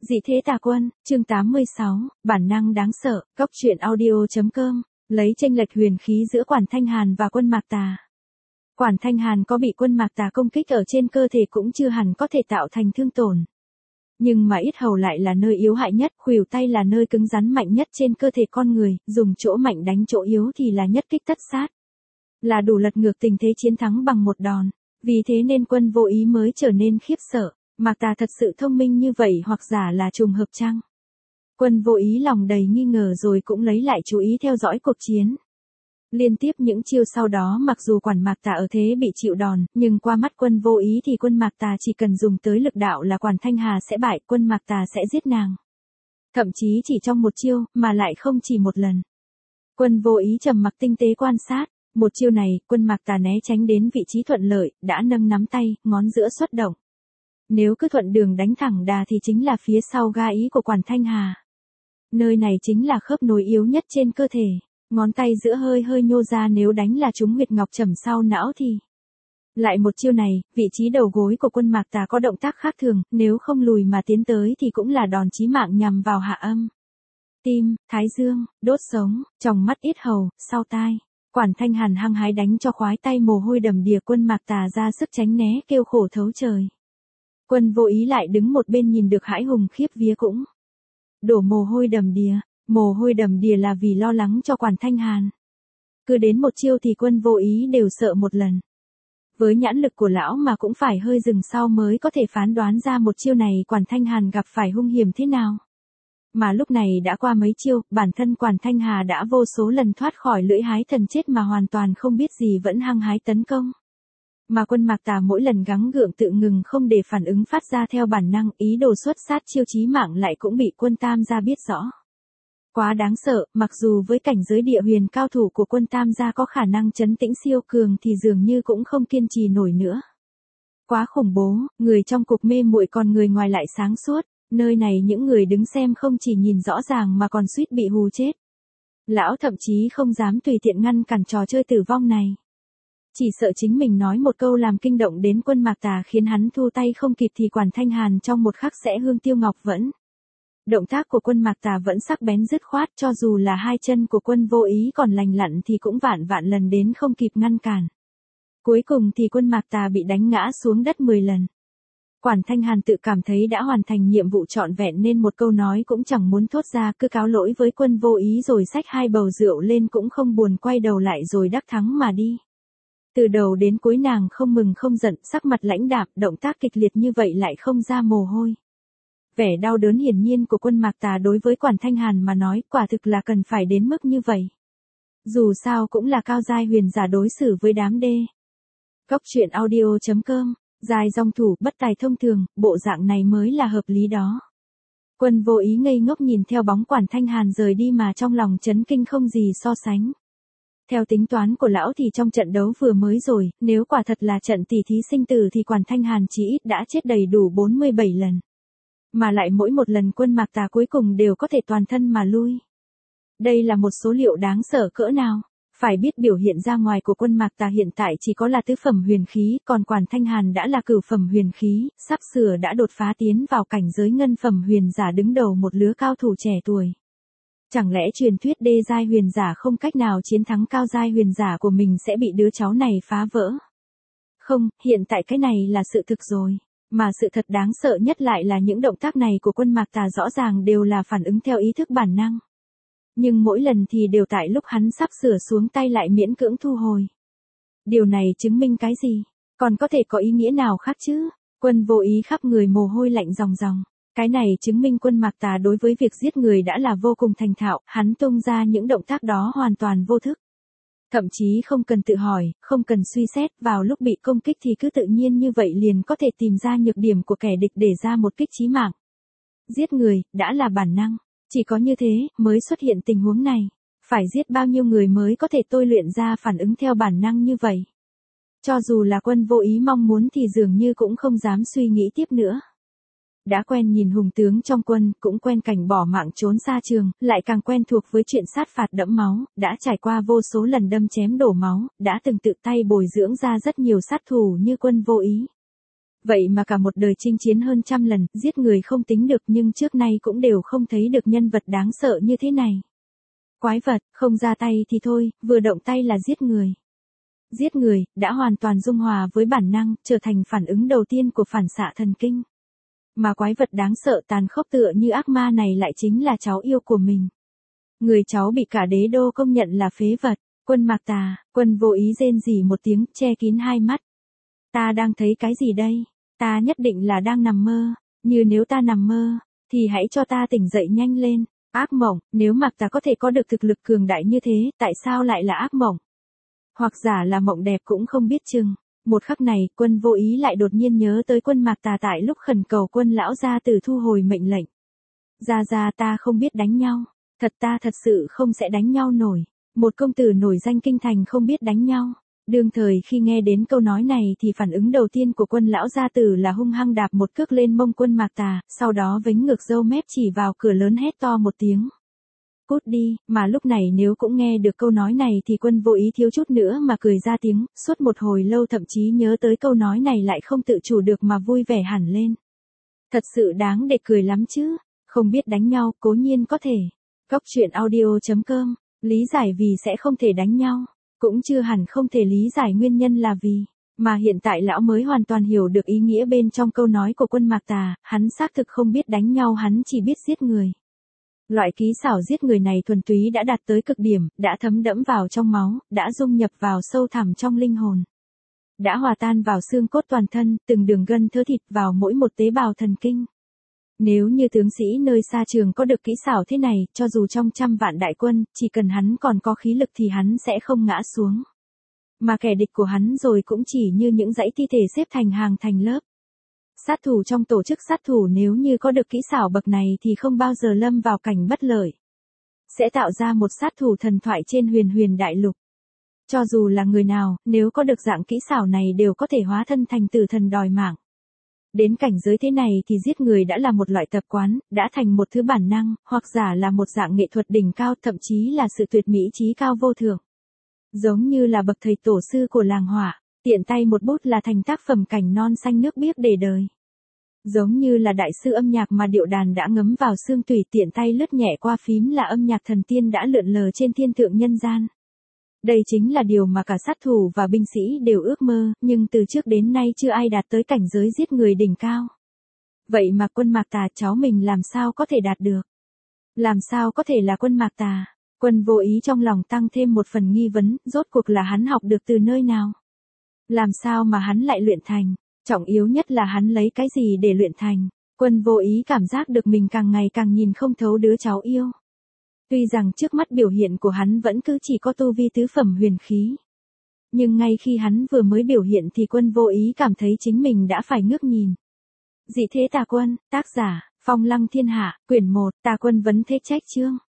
Dị thế tà quân, chương 86, bản năng đáng sợ, góc truyện audio.com, lấy chênh lệch huyền khí giữa Quản Thanh Hàn và Quân Mạc Tà. Quản Thanh Hàn có bị Quân Mạc Tà công kích ở trên cơ thể cũng chưa hẳn có thể tạo thành thương tổn. Nhưng mà yết hầu lại là nơi yếu hại nhất, khuỷu tay là nơi cứng rắn mạnh nhất trên cơ thể con người, dùng chỗ mạnh đánh chỗ yếu thì là nhất kích tất sát. Là đủ lật ngược tình thế chiến thắng bằng một đòn, vì thế nên Quân Vô Ý mới trở nên khiếp sợ. Mạc Tà thật sự thông minh như vậy hoặc giả là trùng hợp chăng? Quân Vô Ý lòng đầy nghi ngờ rồi cũng lấy lại chú ý theo dõi cuộc chiến. Liên tiếp những chiêu sau đó mặc dù Quản Mạc Tà ở thế bị chịu đòn, nhưng qua mắt Quân Vô Ý thì Quân Mạc Tà chỉ cần dùng tới lực đạo là Quản Thanh Hà sẽ bại, Quân Mạc Tà sẽ giết nàng. Thậm chí chỉ trong một chiêu, mà lại không chỉ một lần. Quân Vô Ý trầm mặc tinh tế quan sát, một chiêu này, Quân Mạc Tà né tránh đến vị trí thuận lợi, đã nâng nắm tay, ngón giữa xuất động. Nếu cứ thuận đường đánh thẳng đà thì chính là phía sau ga ý của Quản Thanh Hà. Nơi này chính là khớp nối yếu nhất trên cơ thể, ngón tay giữa hơi nhô ra, nếu đánh là trúng huyệt ngọc trầm sau não thì. Lại một chiêu này, vị trí đầu gối của Quân Mạc Tà có động tác khác thường, nếu không lùi mà tiến tới thì cũng là đòn chí mạng nhằm vào hạ âm, tim, thái dương, đốt sống, tròng mắt, yết hầu, sau tai. Quản Thanh Hàn hăng hái đánh cho khoái tay mồ hôi đầm đìa, Quân Mạc Tà ra sức tránh né kêu khổ thấu trời. Quân Vô Ý lại đứng một bên nhìn được hãi hùng khiếp vía cũng đổ mồ hôi đầm đìa là vì lo lắng cho Quản Thanh Hàn. Cứ đến một chiêu thì Quân Vô Ý đều sợ một lần. Với nhãn lực của lão mà cũng phải hơi dừng sau mới có thể phán đoán ra một chiêu này Quản Thanh Hàn gặp phải hung hiểm thế nào. Mà lúc này đã qua mấy chiêu, bản thân Quản Thanh Hà đã vô số lần thoát khỏi lưỡi hái thần chết mà hoàn toàn không biết gì vẫn hăng hái tấn công. Mà Quân Mạc Tà mỗi lần gắng gượng tự ngừng không để phản ứng phát ra theo bản năng, ý đồ xuất sát chiêu chí mạng lại cũng bị Quân Tam gia biết rõ. Quá đáng sợ, mặc dù với cảnh giới địa huyền cao thủ của Quân Tam gia có khả năng trấn tĩnh siêu cường thì dường như cũng không kiên trì nổi nữa. Quá khủng bố, người trong cục mê muội còn người ngoài lại sáng suốt, nơi này những người đứng xem không chỉ nhìn rõ ràng mà còn suýt bị hù chết. Lão thậm chí không dám tùy tiện ngăn cản trò chơi tử vong này. Chỉ sợ chính mình nói một câu làm kinh động đến Quân Mạc Tà khiến hắn thu tay không kịp thì Quản Thanh Hàn trong một khắc sẽ hương tiêu ngọc vẫn. Động tác của Quân Mạc Tà vẫn sắc bén dứt khoát, cho dù là hai chân của Quân Vô Ý còn lành lặn thì cũng vạn lần đến không kịp ngăn cản. Cuối cùng thì Quân Mạc Tà bị đánh ngã xuống đất 10 lần. Quản Thanh Hàn tự cảm thấy đã hoàn thành nhiệm vụ trọn vẹn nên một câu nói cũng chẳng muốn thốt ra, cứ cáo lỗi với Quân Vô Ý rồi xách hai bầu rượu lên cũng không buồn quay đầu lại rồi đắc thắng mà đi. Từ đầu đến cuối nàng không mừng không giận, sắc mặt lãnh đạm, động tác kịch liệt như vậy lại không ra mồ hôi. Vẻ đau đớn hiển nhiên của Quân Mạc Tà đối với Quản Thanh Hàn mà nói quả thực là cần phải đến mức như vậy. Dù sao cũng là cao giai huyền giả đối xử với đám đê. Góc truyện audio.com, dài dòng thủ bất tài thông thường, bộ dạng này mới là hợp lý đó. Quân Vô Ý ngây ngốc nhìn theo bóng Quản Thanh Hàn rời đi mà trong lòng chấn kinh không gì so sánh. Theo tính toán của lão thì trong trận đấu vừa mới rồi, nếu quả thật là trận tỉ thí sinh tử thì Quản Thanh Hàn chỉ ít đã chết đầy đủ 47 lần. Mà lại mỗi một lần Quân Mạc Tà cuối cùng đều có thể toàn thân mà lui. Đây là một số liệu đáng sợ cỡ nào. Phải biết biểu hiện ra ngoài của Quân Mạc Tà hiện tại chỉ có là tứ phẩm huyền khí, còn Quản Thanh Hàn đã là cửu phẩm huyền khí, sắp sửa đã đột phá tiến vào cảnh giới ngân phẩm huyền giả đứng đầu một lứa cao thủ trẻ tuổi. Chẳng lẽ truyền thuyết đê giai huyền giả không cách nào chiến thắng cao giai huyền giả của mình sẽ bị đứa cháu này phá vỡ? Không, hiện tại cái này là sự thực rồi. Mà sự thật đáng sợ nhất lại là những động tác này của Quân Mạc Tà rõ ràng đều là phản ứng theo ý thức bản năng. Nhưng mỗi lần thì đều tại lúc hắn sắp sửa xuống tay lại miễn cưỡng thu hồi. Điều này chứng minh cái gì? Còn có thể có ý nghĩa nào khác chứ? Quân Vô Ý khắp người mồ hôi lạnh ròng ròng. Cái này chứng minh Quân Mạc Tà đối với việc giết người đã là vô cùng thành thạo, hắn tung ra những động tác đó hoàn toàn vô thức. Thậm chí không cần tự hỏi, không cần suy xét, vào lúc bị công kích thì cứ tự nhiên như vậy liền có thể tìm ra nhược điểm của kẻ địch để ra một kích chí mạng. Giết người, đã là bản năng. Chỉ có như thế, mới xuất hiện tình huống này. Phải giết bao nhiêu người mới có thể tôi luyện ra phản ứng theo bản năng như vậy. Cho dù là Quân Vô Ý mong muốn thì dường như cũng không dám suy nghĩ tiếp nữa. Đã quen nhìn hùng tướng trong quân, cũng quen cảnh bỏ mạng trốn xa trường, lại càng quen thuộc với chuyện sát phạt đẫm máu, đã trải qua vô số lần đâm chém đổ máu, đã từng tự tay bồi dưỡng ra rất nhiều sát thủ như Quân Vô Ý. Vậy mà cả một đời chinh chiến hơn trăm lần, giết người không tính được nhưng trước nay cũng đều không thấy được nhân vật đáng sợ như thế này. Quái vật, không ra tay thì thôi, vừa động tay là giết người. Giết người, đã hoàn toàn dung hòa với bản năng, trở thành phản ứng đầu tiên của phản xạ thần kinh. Mà quái vật đáng sợ tàn khốc tựa như ác ma này lại chính là cháu yêu của mình. Người cháu bị cả đế đô công nhận là phế vật. Quân Mạc Tà, Quân vô ý rên rỉ một tiếng, che kín hai mắt. Ta đang thấy cái gì đây? Ta nhất định là đang nằm mơ. Như nếu ta nằm mơ, thì hãy cho ta tỉnh dậy nhanh lên. Ác mộng, nếu Mạc Tà có thể có được thực lực cường đại như thế, tại sao lại là ác mộng? Hoặc giả là mộng đẹp cũng không biết chừng. Một khắc này, Quân vô ý lại đột nhiên nhớ tới Quân Mạc Tà tại lúc khẩn cầu Quân lão gia tử thu hồi mệnh lệnh. Gia ta không biết đánh nhau. Ta thật sự không sẽ đánh nhau nổi. Một công tử nổi danh kinh thành không biết đánh nhau. Đương thời khi nghe đến câu nói này thì phản ứng đầu tiên của Quân lão gia tử là hung hăng đạp một cước lên mông Quân Mạc Tà, sau đó vếnh ngược râu mép chỉ vào cửa lớn hét to một tiếng. Cút đi, mà lúc này nếu cũng nghe được câu nói này thì Quân vô ý thiếu chút nữa mà cười ra tiếng, suốt một hồi lâu thậm chí nhớ tới câu nói này lại không tự chủ được mà vui vẻ hẳn lên. Thật sự đáng để cười lắm chứ, không biết đánh nhau cố nhiên có thể. Cóc truyện audio.com, lý giải vì sẽ không thể đánh nhau, cũng chưa hẳn không thể lý giải nguyên nhân là vì, mà hiện tại lão mới hoàn toàn hiểu được ý nghĩa bên trong câu nói của Quân Mạc Tà, hắn xác thực không biết đánh nhau, hắn chỉ biết giết người. Loại kỹ xảo giết người này thuần túy đã đạt tới cực điểm, đã thấm đẫm vào trong máu, đã dung nhập vào sâu thẳm trong linh hồn. Đã hòa tan vào xương cốt toàn thân, từng đường gân thớ thịt vào mỗi một tế bào thần kinh. Nếu như tướng sĩ nơi xa trường có được kỹ xảo thế này, cho dù trong trăm vạn đại quân, chỉ cần hắn còn có khí lực thì hắn sẽ không ngã xuống. Mà kẻ địch của hắn rồi cũng chỉ như những dãy thi thể xếp thành hàng thành lớp. Sát thủ trong tổ chức sát thủ nếu như có được kỹ xảo bậc này thì không bao giờ lâm vào cảnh bất lợi. Sẽ tạo ra một sát thủ thần thoại trên huyền huyền đại lục. Cho dù là người nào, nếu có được dạng kỹ xảo này đều có thể hóa thân thành tử thần đòi mạng. Đến cảnh giới thế này thì giết người đã là một loại tập quán, đã thành một thứ bản năng, hoặc giả là một dạng nghệ thuật đỉnh cao, thậm chí là sự tuyệt mỹ trí cao vô thượng. Giống như là bậc thầy tổ sư của làng họa, tiện tay một bút là thành tác phẩm cảnh non xanh nước biếc để đời. Giống như là đại sư âm nhạc mà điệu đàn đã ngấm vào xương tủy, tiện tay lướt nhẹ qua phím là âm nhạc thần tiên đã lượn lờ trên thiên thượng nhân gian. Đây chính là điều mà cả sát thủ và binh sĩ đều ước mơ, nhưng từ trước đến nay chưa ai đạt tới cảnh giới giết người đỉnh cao. Vậy mà Quân Mạc Tà cháu mình làm sao có thể đạt được? Làm sao có thể là Quân Mạc Tà? Quân vô ý trong lòng tăng thêm một phần nghi vấn, rốt cuộc là hắn học được từ nơi nào? Làm sao mà hắn lại luyện thành? Trọng yếu nhất là hắn lấy cái gì để luyện thành? Quân vô ý cảm giác được mình càng ngày càng nhìn không thấu đứa cháu yêu. Tuy rằng trước mắt biểu hiện của hắn vẫn cứ chỉ có tu vi tứ phẩm huyền khí. Nhưng ngay khi hắn vừa mới biểu hiện thì Quân vô ý cảm thấy chính mình đã phải ngước nhìn. Dị thế tà quân, tác giả, Phong Lăng Thiên Hạ, quyển 1, Tà Quân vấn thế trách chương.